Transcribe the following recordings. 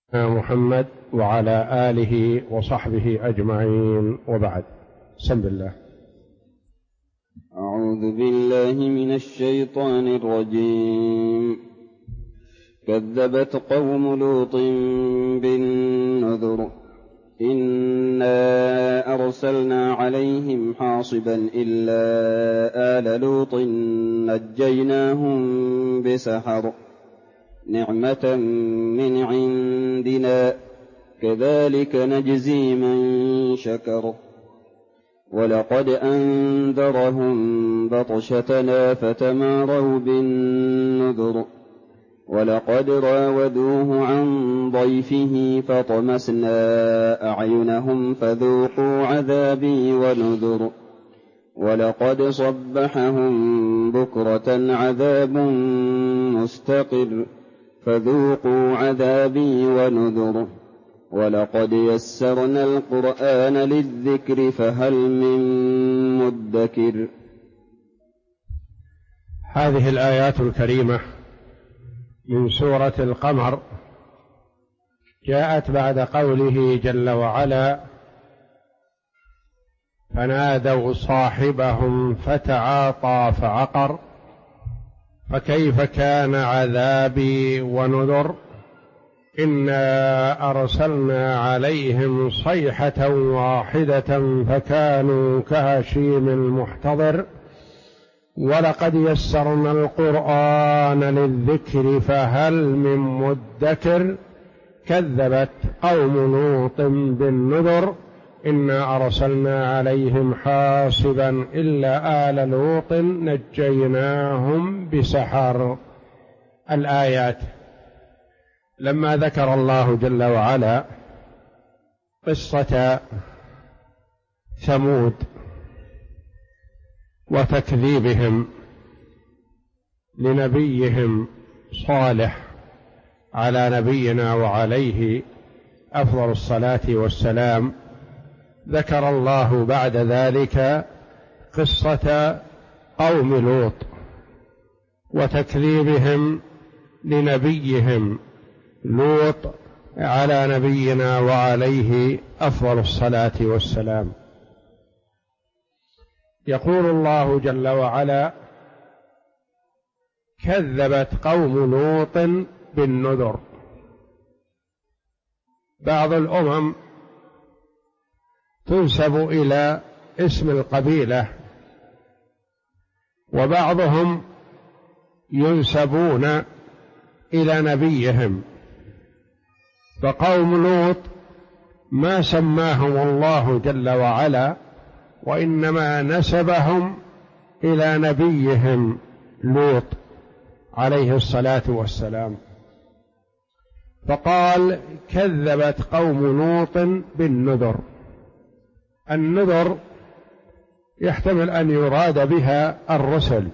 محمد وعلى آله وصحبه أجمعين، وبعد. بسم الله. أعوذ بالله من الشيطان الرجيم. كذبت قوم لوط بالنذر إنا أرسلنا عليهم حاصبا إلا آل لوط نجيناهم بسحر نعمة من عندنا كذلك نجزي من شكر. ولقد أنذرهم بطشتنا فتماروا بالنذر ولقد راودوه عن ضيفه فطمسنا أعينهم فذوقوا عذابي ونذر. ولقد صبحهم بكرة عذاب مستقر فذوقوا عذابي ونذر. ولقد يسرنا القرآن للذكر فهل من مدكر. هذه الآيات الكريمة من سورة القمر جاءت بعد قوله جل وعلا: فنادوا صاحبهم فتعاطى فعقر فكيف كان عذابي ونذر إنا أرسلنا عليهم صيحة واحدة فكانوا كهشيم المحتضر ولقد يسرنا القرآن للذكر فهل من مدكر. كذبت قوم لوط بالنذر إنا أرسلنا عليهم حاصبا إلا آل لوط نجيناهم بسحر. الآيات. لما ذكر الله جل وعلا قصة ثمود وتكذيبهم لنبيهم صالح على نبينا وعليه أفضل الصلاة والسلام، ذكر الله بعد ذلك قصة قوم لوط وتكذيبهم لنبيهم لوط على نبينا وعليه أفضل الصلاة والسلام. يقول الله جل وعلا: كذبت قوم لوط بالنذر. بعض الأمم تنسب إلى اسم القبيلة وبعضهم ينسبون إلى نبيهم، فقوم لوط ما سماهم الله جل وعلا وإنما نسبهم إلى نبيهم لوط عليه الصلاة والسلام، فقال: كذبت قوم لوط بالنذر. النذر يحتمل أن يراد بها الرسل،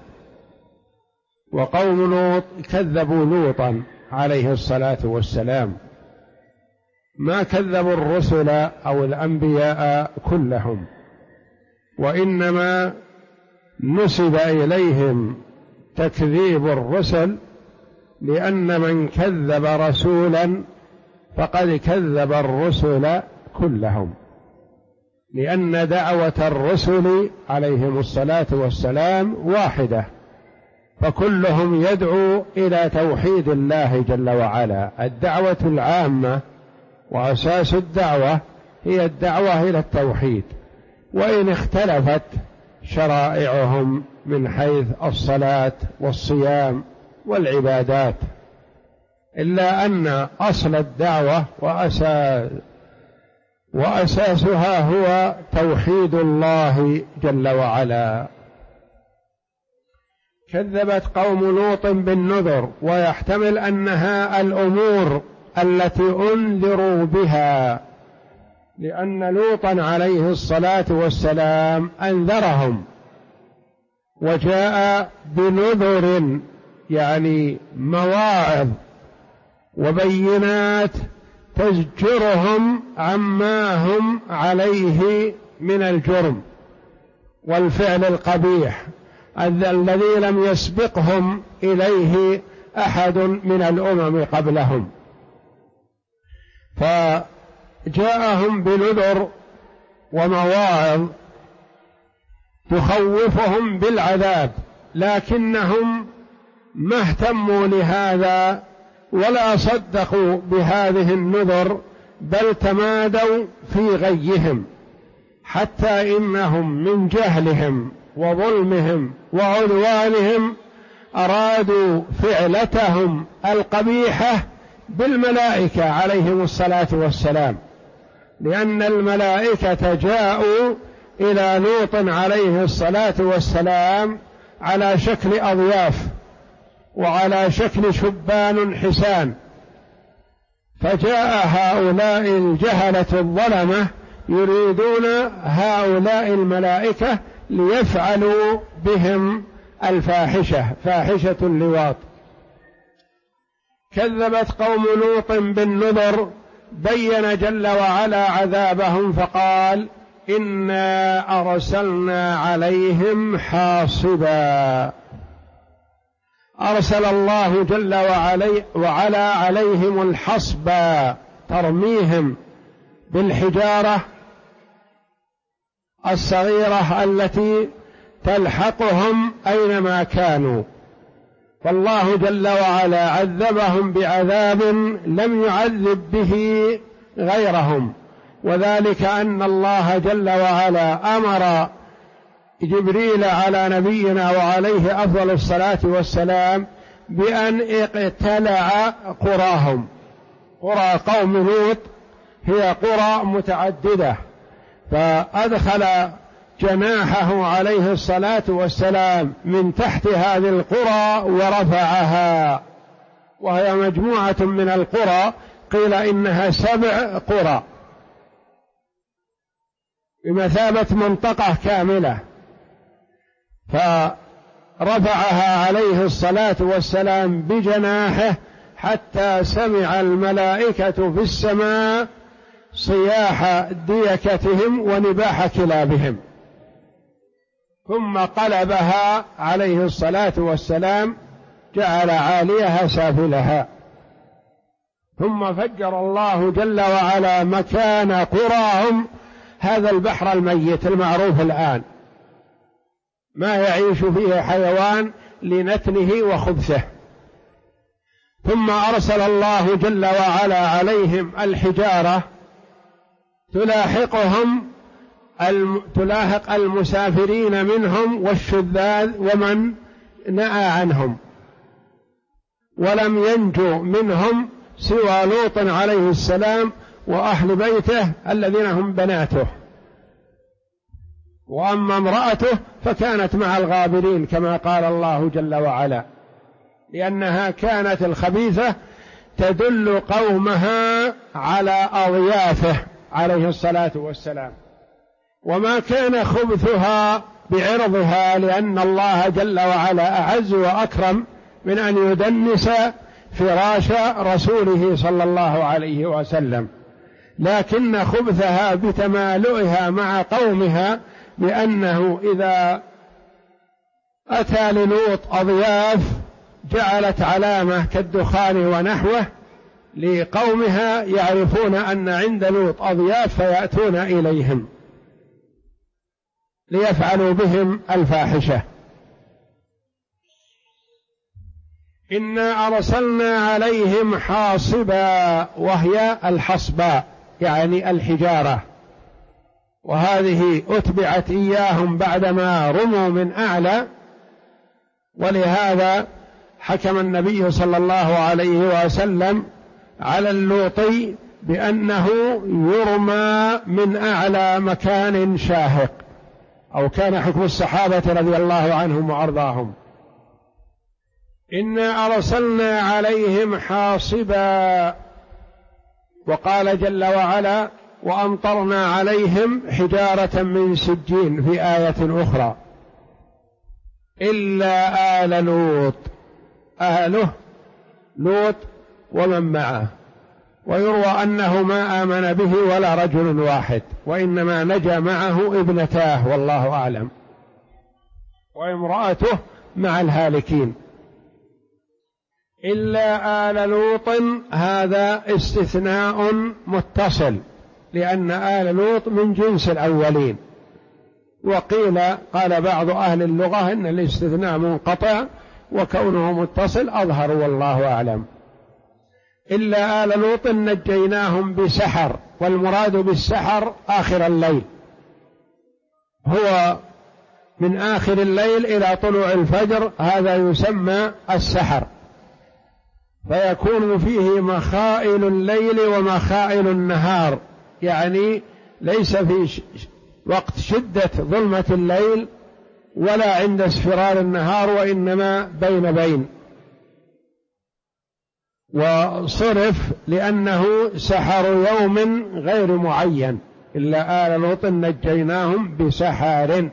وقوم لوط كذبوا لوطا عليه الصلاة والسلام، ما كذبوا الرسل أو الأنبياء كلهم، وإنما نسب إليهم تكذيب الرسل، لأن من كذب رسولا فقد كذب الرسل كلهم، لأن دعوة الرسل عليهم الصلاة والسلام واحدة، فكلهم يدعو إلى توحيد الله جل وعلا. الدعوة العامة وأساس الدعوة هي الدعوة إلى التوحيد، وإن اختلفت شرائعهم من حيث الصلاة والصيام والعبادات، إلا أن أصل الدعوة وأساسها هو توحيد الله جل وعلا. كذبت قوم لوط بالنذر، ويحتمل أنها الأمور التي أنذروا بها، لأن لوطا عليه الصلاة والسلام أنذرهم وجاء بنذر، يعني مواعظ وبينات تزجرهم عما هم عليه من الجرم والفعل القبيح الذي لم يسبقهم إليه أحد من الأمم قبلهم. فجاءهم بنذر ومواعظ تخوفهم بالعذاب، لكنهم ما اهتموا لهذا ولا صدقوا بهذه النذر، بل تمادوا في غيهم، حتى إنهم من جهلهم وظلمهم وعدوانهم أرادوا فعلتهم القبيحة بالملائكة عليهم الصلاة والسلام، لأن الملائكة جاءوا إلى لوط عليه الصلاة والسلام على شكل أضياف وعلى شكل شبان حسان، فجاء هؤلاء الجهلة الظلمة يريدون هؤلاء الملائكة ليفعلوا بهم الفاحشة، فاحشة اللواط. كذبت قوم لوط بالنذر، بين جل وعلا عذابهم فقال إنا أرسلنا عليهم حاصبا. أرسل الله جل وعلا عليهم الحصبا، ترميهم بالحجارة الصغيرة التي تلحقهم أينما كانوا، فالله جل وعلا عذبهم بعذاب لم يعذب به غيرهم، وذلك أن الله جل وعلا أمر جبريل على نبينا وعليه أفضل الصلاة والسلام بأن اقتلع قراهم. قرى قوم لوط هي قرى متعددة، فأدخل جناحه عليه الصلاة والسلام من تحت هذه القرى ورفعها، وهي مجموعة من القرى، قيل إنها 7 قرى بمثابة منطقة كاملة، فرفعها عليه الصلاة والسلام بجناحه حتى سمع الملائكة في السماء صياح ديكتهم ونباح كلابهم، ثم قلبها عليه الصلاة والسلام، جعل عاليها سافلها، ثم فجر الله جل وعلا مكان قراهم هذا البحر الميت المعروف الآن، ما يعيش فيه حيوان لنتنه وخبثه. ثم أرسل الله جل وعلا عليهم الحجارة تلاحق المسافرين منهم والشذاذ ومن نأى عنهم، ولم ينجو منهم سوى لوط عليه السلام وأهل بيته الذين هم بناته، وأما امرأته فكانت مع الغابرين كما قال الله جل وعلا، لأنها كانت الخبيثة تدل قومها على أضيافه عليه الصلاة والسلام، وما كان خبثها بعرضها، لأن الله جل وعلا أعز وأكرم من أن يدنس فراش رسوله صلى الله عليه وسلم، لكن خبثها بتمالؤها مع قومها، لأنه إذا أتى للوط أضياف جعلت علامة كالدخان ونحوه لقومها يعرفون أن عند لوط أضياف فيأتون إليهم ليفعلوا بهم الفاحشة. إنا أرسلنا عليهم حاصبا، وهي الحصباء يعني الحجارة، وهذه أتبعت إياهم بعدما رموا من أعلى، ولهذا حكم النبي صلى الله عليه وسلم على اللوطي بأنه يرمى من أعلى مكان شاهق، أو كان حكم الصحابة رضي الله عنهم وأرضاهم. إنا أرسلنا عليهم حاصبا، وقال جل وعلا وأمطرنا عليهم حجارة من سجين في آية أخرى، إلا آل لوط، أهله لوط ومن معه، ويروى أنه ما آمن به ولا رجل واحد، وإنما نجا معه ابنتاه والله أعلم، وامرأته مع الهالكين. إلا آل لوط هذا استثناء متصل، لأن آل لوط من جنس الأولين. وقيل قال بعض أهل اللغة إن الاستثناء منقطع وكونه متصل أظهر والله أعلم. إلا آل لوط نجيناهم بسحر، والمراد بالسحر آخر الليل، هو من آخر الليل إلى طلوع الفجر، هذا يسمى السحر، فيكون فيه مخائل الليل ومخائل النهار، يعني ليس في وقت شدة ظلمة الليل ولا عند اصفرار النهار، وإنما بين وصرف لأنه سحر يوم غير معين. إلا آل لوط نجيناهم بسحر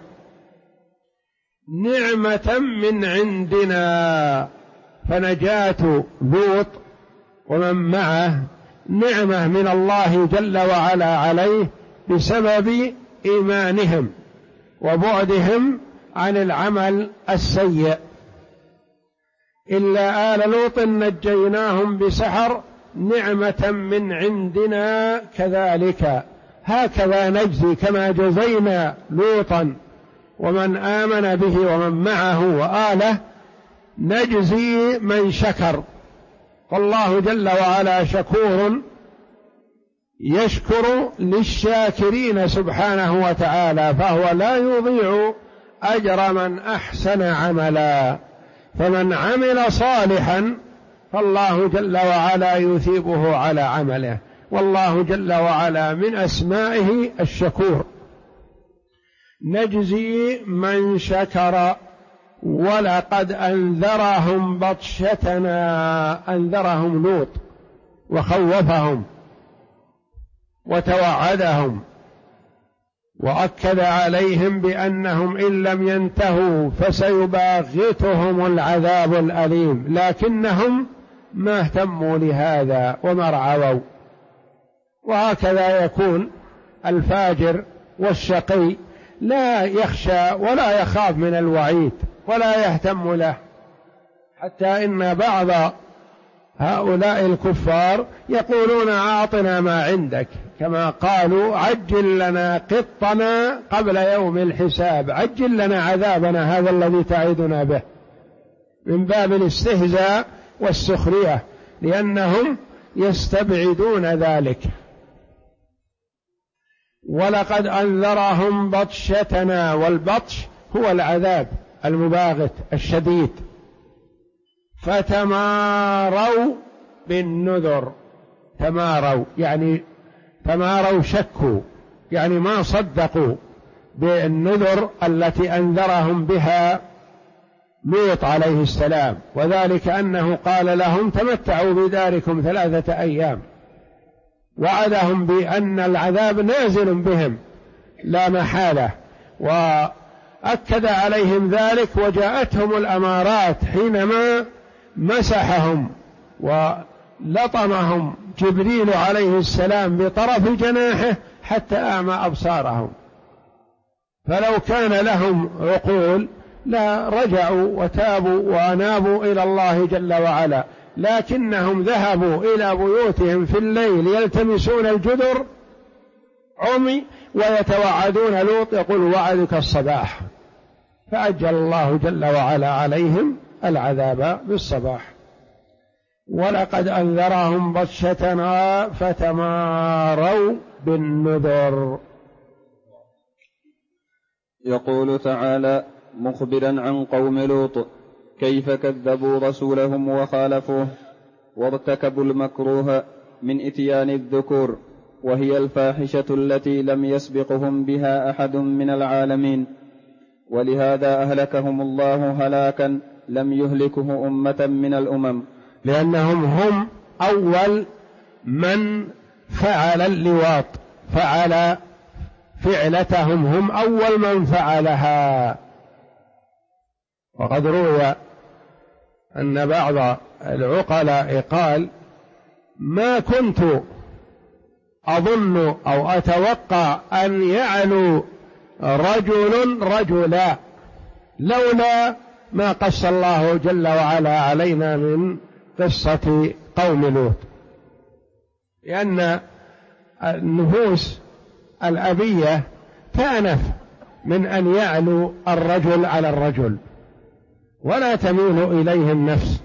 نعمة من عندنا، فنجاة لوط ومن معه نعمة من الله جل وعلا عليه بسبب إيمانهم وبعدهم عن العمل السيء. إلا آل لوط نجيناهم بسحر نعمة من عندنا كذلك، هكذا نجزي كما جزينا لوطا ومن آمن به ومن معه وآله نجزي من شكر. فالله جل وعلا شكور يشكر للشاكرين سبحانه وتعالى، فهو لا يضيع أجر من أحسن عملا، فمن عمل صالحا فالله جل وعلا يثيبه على عمله، والله جل وعلا من أسمائه الشكور. نجزي من شكر ولقد أنذرهم بطشتنا، أنذرهم لوط وخوفهم وتوعدهم وأكد عليهم بأنهم إن لم ينتهوا فسيباغتهم العذاب الأليم، لكنهم ما اهتموا لهذا وما رعوا. وهكذا يكون الفاجر والشقي لا يخشى ولا يخاف من الوعيد ولا يهتم له، حتى إن بعض هؤلاء الكفار يقولون أعطنا ما عندك، كما قالوا عجل لنا قطنا قبل يوم الحساب، عجل لنا عذابنا هذا الذي تعدنا به، من باب الاستهزاء والسخرية، لأنهم يستبعدون ذلك. ولقد أنذرهم بطشتنا، والبطش هو العذاب المباغت الشديد، فتماروا بالنذر، تماروا يعني تماروا شكوا، يعني ما صدقوا بالنذر التي أنذرهم بها لوط عليه السلام، وذلك أنه قال لهم تمتعوا بداركم 3 أيام، وعدهم بأن العذاب نازل بهم لا محالة، وأكد عليهم ذلك. وجاءتهم الأمارات حينما مسحهم ولطمهم جبريل عليه السلام بطرف جناحه حتى أعمى أبصارهم، فلو كان لهم عقول لا رجعوا وتابوا وأنابوا إلى الله جل وعلا، لكنهم ذهبوا إلى بيوتهم في الليل يلتمسون الجدر عمي ويتوعدون لوط يقول وعدك الصباح، فأجل الله جل وعلا عليهم العذاب بالصباح. ولقد أنذرهم بطشتنا فتماروا بالنذر. يقول تعالى مخبرا عن قوم لوط كيف كذبوا رسولهم وخالفوه وارتكبوا المكروه من إتيان الذكور، وهي الفاحشة التي لم يسبقهم بها أحد من العالمين، ولهذا أهلكهم الله هلاكا لم يهلكه أمة من الأمم، لأنهم هم أول من فعل اللواط، فعل فعلتهم، هم أول من فعلها. وقد روي أن بعض العقلاء قال ما كنت أظن أو أتوقع أن يعلو رجل رجلا لولا ما قص الله جل وعلا علينا من قصة قوم لوط، لأن النفوس الأبية تأنف من أن يعلو الرجل على الرجل ولا تميل إليه النفس.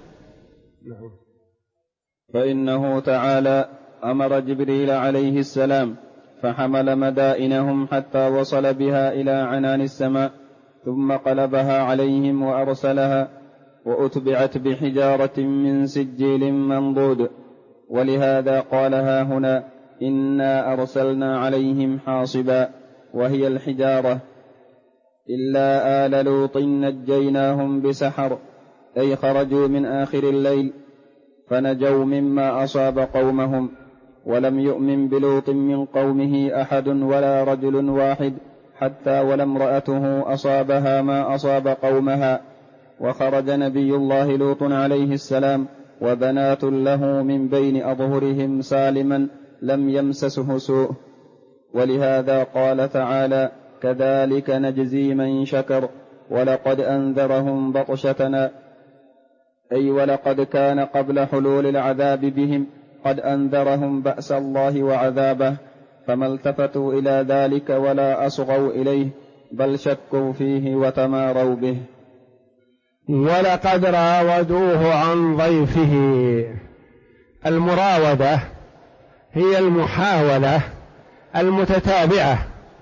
فإنه تعالى أمر جبريل عليه السلام فحمل مدائنهم حتى وصل بها إلى عنان السماء، ثم قلبها عليهم وأرسلها، وأتبعت بحجارة من سجيل منضود. ولهذا قالها هنا إنا أرسلنا عليهم حاصبا، وهي الحجارة. إلا آل لوط نجيناهم بسحر، أي خرجوا من آخر الليل فنجوا مما أصاب قومهم. ولم يؤمن بلوط من قومه أحد ولا رجل واحد، حتى ولا امرأته أصابها ما أصاب قومها. وخرج نبي الله لوط عليه السلام وبنات له من بين أظهرهم سالما لم يمسسه سوء. ولهذا قال تعالى كذلك نجزي من شكر، ولقد أنذرهم بطشتنا، أي ولقد كان قبل حلول العذاب بهم قد أنذرهم بأس الله وعذابه، فما التفتوا إلى ذلك ولا أصغوا إليه، بل شكوا فيه وتماروا به. ولقد راودوه عن ضيفه. المراودة هي المحاولة المتتابعة،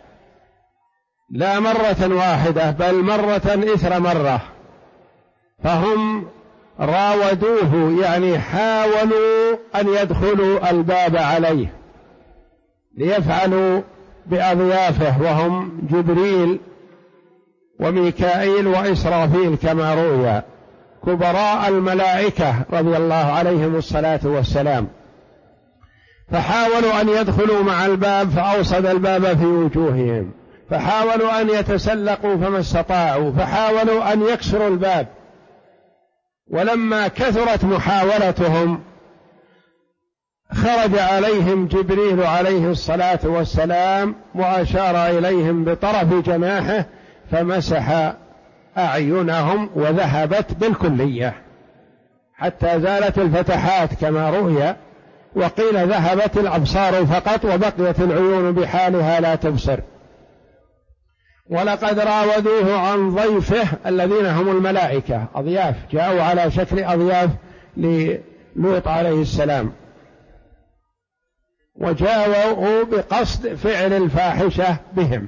لا مرة واحدة بل مرة إثر مرة. فهم راودوه يعني حاولوا أن يدخلوا الباب عليه ليفعلوا بأضيافه، وهم جبريل وميكائيل وإسرافيل كما روي، كبراء الملائكة رضي الله عليهم الصلاة والسلام. فحاولوا أن يدخلوا مع الباب فأوصد الباب في وجوههم، فحاولوا أن يتسلقوا فما استطاعوا، فحاولوا أن يكسروا الباب. ولما كثرت محاولتهم خرج عليهم جبريل عليه الصلاة والسلام وأشار إليهم بطرف جناحه فمسح أعينهم وذهبت بالكلية حتى زالت الفتحات كما روي، وقيل ذهبت الأبصار فقط وبقيت العيون بحالها لا تبصر. ولقد راودوه عن ضيفه الذين هم الملائكة، أضياف جاءوا على شكل أضياف للوط عليه السلام، وجاءوا بقصد فعل الفاحشة بهم.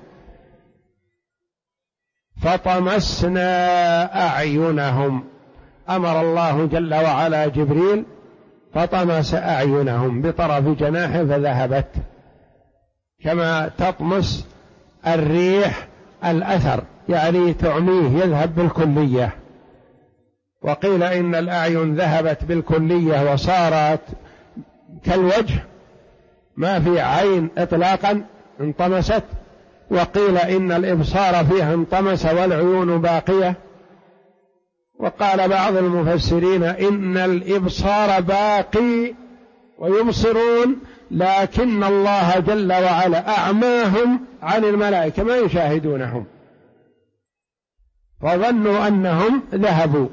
فطمسنا أعينهم، أمر الله جل وعلا جبريل فطمس أعينهم بطرف جناحه فذهبت، كما تطمس الريح الأثر يعني تعميه يذهب بالكلية. وقيل إن الأعين ذهبت بالكلية وصارت كالوجه ما في عين إطلاقا انطمست، وقيل إن الإبصار فيها انطمس والعيون باقية. وقال بعض المفسرين إن الإبصار باقي ويبصرون، لكن الله جل وعلا أعماهم عن الملائكة ما يشاهدونهم، فظنوا أنهم ذهبوا.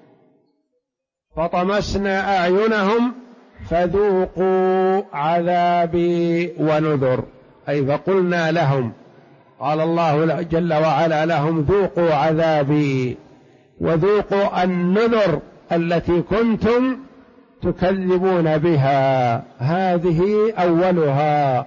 فطمسنا أعينهم فذوقوا عذابي ونذر، أي فقلنا لهم، قال الله جل وعلا لهم ذوقوا عذابي وذوقوا النذر التي كنتم تكذبون بها، هذه أولها.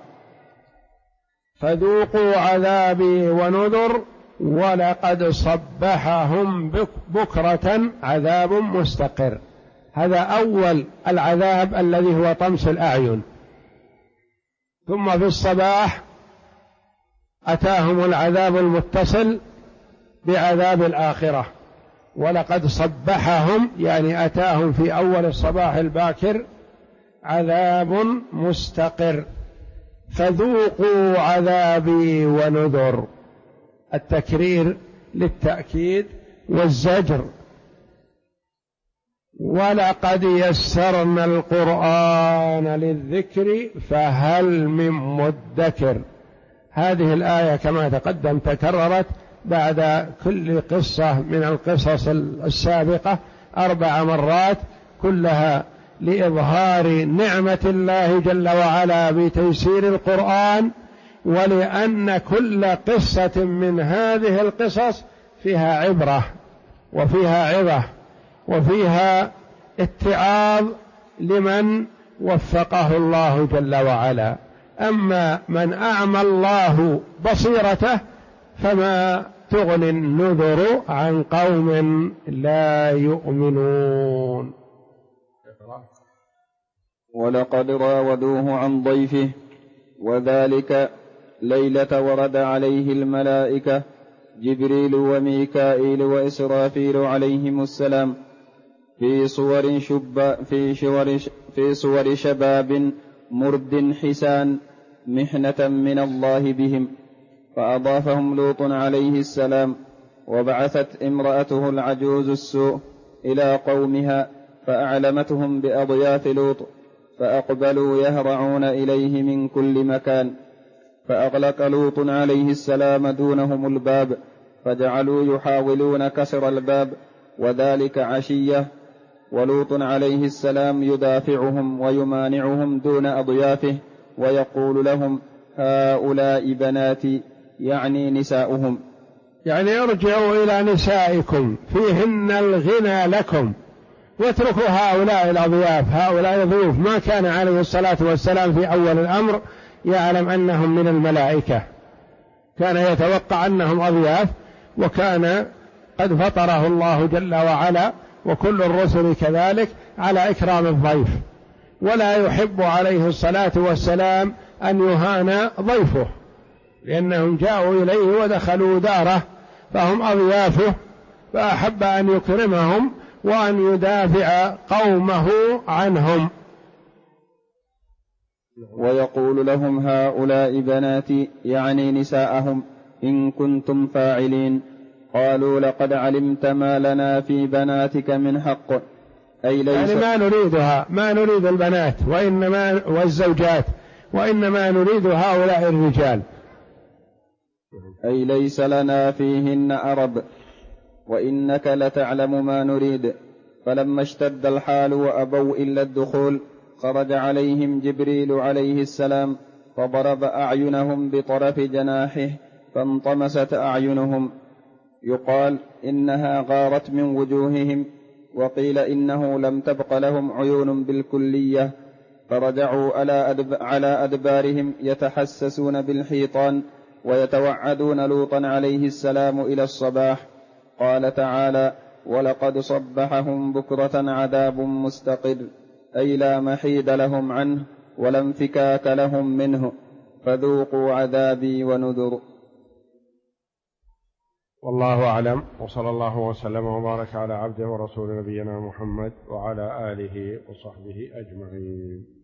فذوقوا عذابي ونذر ولقد صبحهم بكرة عذاب مستقر. هذا أول العذاب الذي هو طمس الأعين. ثم في الصباح أتاهم العذاب المتصل بعذاب الآخرة. ولقد صبحهم يعني أتاهم في أول الصباح الباكر عذاب مستقر. فذوقوا عذابي ونذر، التكرير للتأكيد والزجر. ولقد يسرنا القرآن للذكر فهل من مدكر. هذه الآية كما تقدم تكررت بعد كل قصة من القصص السابقة 4 مرات، كلها لإظهار نعمة الله جل وعلا بتيسير القرآن، ولأن كل قصة من هذه القصص فيها عبرة وفيها عظة وفيها اتعاظ لمن وفقه الله جل وعلا. أما من أعمى الله بصيرته فما تغني النذر عن قوم لا يؤمنون. ولقد راودوه عن ضيفه، وذلك ليلة ورد عليه الملائكة جبريل وميكائيل وإسرافيل عليهم السلام في صور شباب مرد حسان محنة من الله بهم، فأضافهم لوط عليه السلام. وبعثت امرأته العجوز السوء إلى قومها فأعلمتهم بأضياف لوط، فأقبلوا يهرعون إليه من كل مكان، فأغلق لوط عليه السلام دونهم الباب، فجعلوا يحاولون كسر الباب، وذلك عشية، ولوط عليه السلام يدافعهم ويمانعهم دون أضيافه، ويقول لهم: هؤلاء بناتي، يعني نساؤهم، يعني ارجعوا إلى نسائكم فيهن الغنى لكم، واتركوا هؤلاء الأضياف، هؤلاء الضيوف. ما كان عليه الصلاة والسلام في أول الأمر يعلم أنهم من الملائكة، كان يتوقع أنهم أضياف، وكان قد فطره الله جل وعلا وكل الرسل كذلك على إكرام الضيف، ولا يحب عليه الصلاة والسلام أن يهان ضيفه، لأنهم جاءوا إليه ودخلوا داره فهم أضيافه، فأحب أن يكرمهم وأن يدافع قومه عنهم. ويقول لهم: هؤلاء بناتي، يعني نساءهم، إن كنتم فاعلين. قالوا: لقد علمت ما لنا في بناتك من حق. أي ليس، يعني ما نريدها، ما نريد البنات وإنما والزوجات، وإنما نريد هؤلاء الرجال. أي ليس لنا فيهن أرب، وإنك لتعلم ما نريد. فلما اشتد الحال وأبوا إلا الدخول، خرج عليهم جبريل عليه السلام، فضرب أعينهم بطرف جناحه فانطمست أعينهم. يقال إنها غارت من وجوههم، وقيل إنه لم تبق لهم عيون بالكلية، فرجعوا على أدبارهم يتحسسون بالحيطان، ويتوعدون لوطا عليه السلام إلى الصباح. قال تعالى: ولقد صبحهم بكرة عذاب مستقر، أي لا محيد لهم عنه ولا انفكاك لهم منه، فذوقوا عذابي ونذر. والله أعلم، وصلى الله وسلم وبارك على عبده ورسول نبينا محمد وعلى آله وصحبه أجمعين.